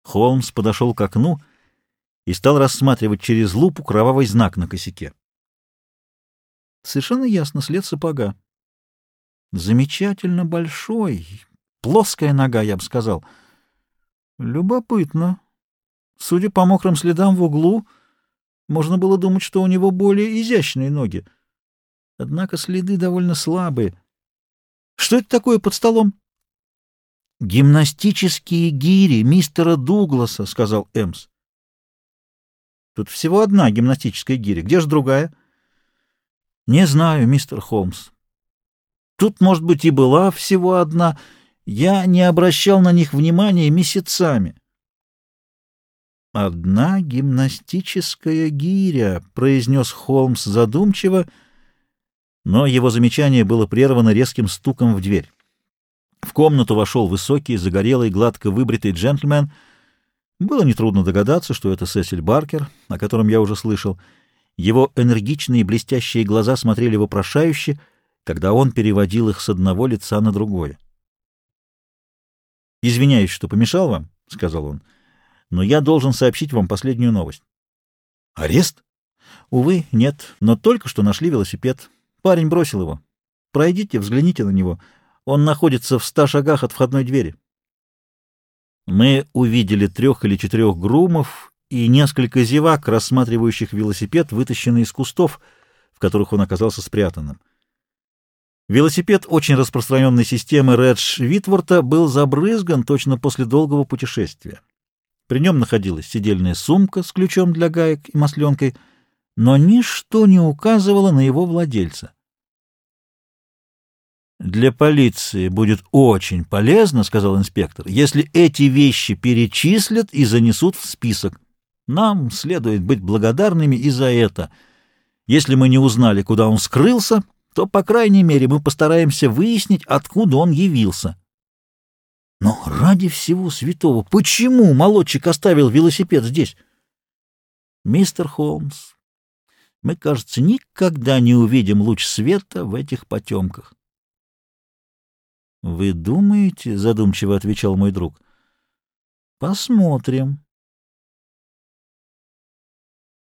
Холмс подошел к окну и стал рассматривать через лупу кровавый знак на косяке. Совершенно ясно, след сапога. Замечательно большой, плоская нога, я бы сказал. Любопытно. Судя по мокрым следам в углу, можно было думать, что у него более изящные ноги. Однако следы довольно слабые. Что это такое под столом? «Гимнастические гири мистера Дугласа», — сказал Эмс. «Тут всего одна гимнастическая гиря. Где же другая?» «Не знаю, мистер Холмс. Тут, может быть, и была всего одна. Я не обращал на них внимания месяцами». «Одна гимнастическая гиря», — произнес Холмс задумчиво, но его замечание было прервано резким стуком в дверь. В комнату вошел высокий, загорелый, гладко выбритый джентльмен. Было нетрудно догадаться, что это Сесиль Баркер, о котором я уже слышал. Его энергичные блестящие глаза смотрели вопрошающе, когда он переводил их с одного лица на другое. «Извиняюсь, что помешал вам», — сказал он, — «но я должен сообщить вам последнюю новость». «Арест?» «Увы, нет, но только что нашли велосипед. Парень бросил его. Пройдите, взгляните на него. Он находится в 100 шагах от входной двери». Мы увидели 3 или 4 грумов и несколько зевак, рассматривающих велосипед, вытащенный из кустов, в которых он оказался спрятанным. Велосипед очень распространенной системы Редж-Витворта был забрызган точно после долгого путешествия. При нем находилась седельная сумка с ключом для гаек и масленкой, но ничто не указывало на его владельца. «Для полиции будет очень полезно, — сказал инспектор, — если эти вещи перечислят и занесут в список. Нам следует быть благодарными и за это. Если мы не узнали, куда он скрылся, то, по крайней мере, мы постараемся выяснить, откуда он явился». «Но ради всего святого, почему молодчик оставил велосипед здесь?» «Мистер Холмс, мы, кажется, никогда не увидим луч света в этих потемках». «Вы думаете?» — задумчиво отвечал мой друг. «Посмотрим».